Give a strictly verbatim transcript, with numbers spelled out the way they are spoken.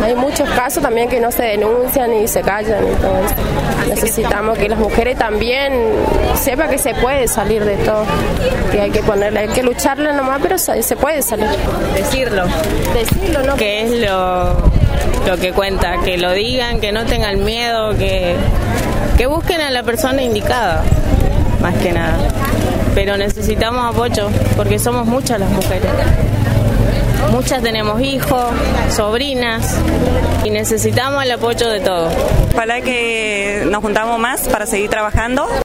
hay muchos casos también que no se denuncian y se callan y todo eso. Necesitamos que las mujeres también sepan que se puede salir de todo, que hay que ponerle, hay que lucharle nomás, pero se, se puede salir. Decirlo. Decirlo, ¿no? Que es lo, lo que cuenta, que lo digan, que no tengan miedo, que, que busquen a la persona indicada, más que nada. Pero necesitamos apoyo, porque somos muchas las mujeres. Muchas tenemos hijos, sobrinas, y necesitamos el apoyo de todos. Ojalá que nos juntamos más para seguir trabajando.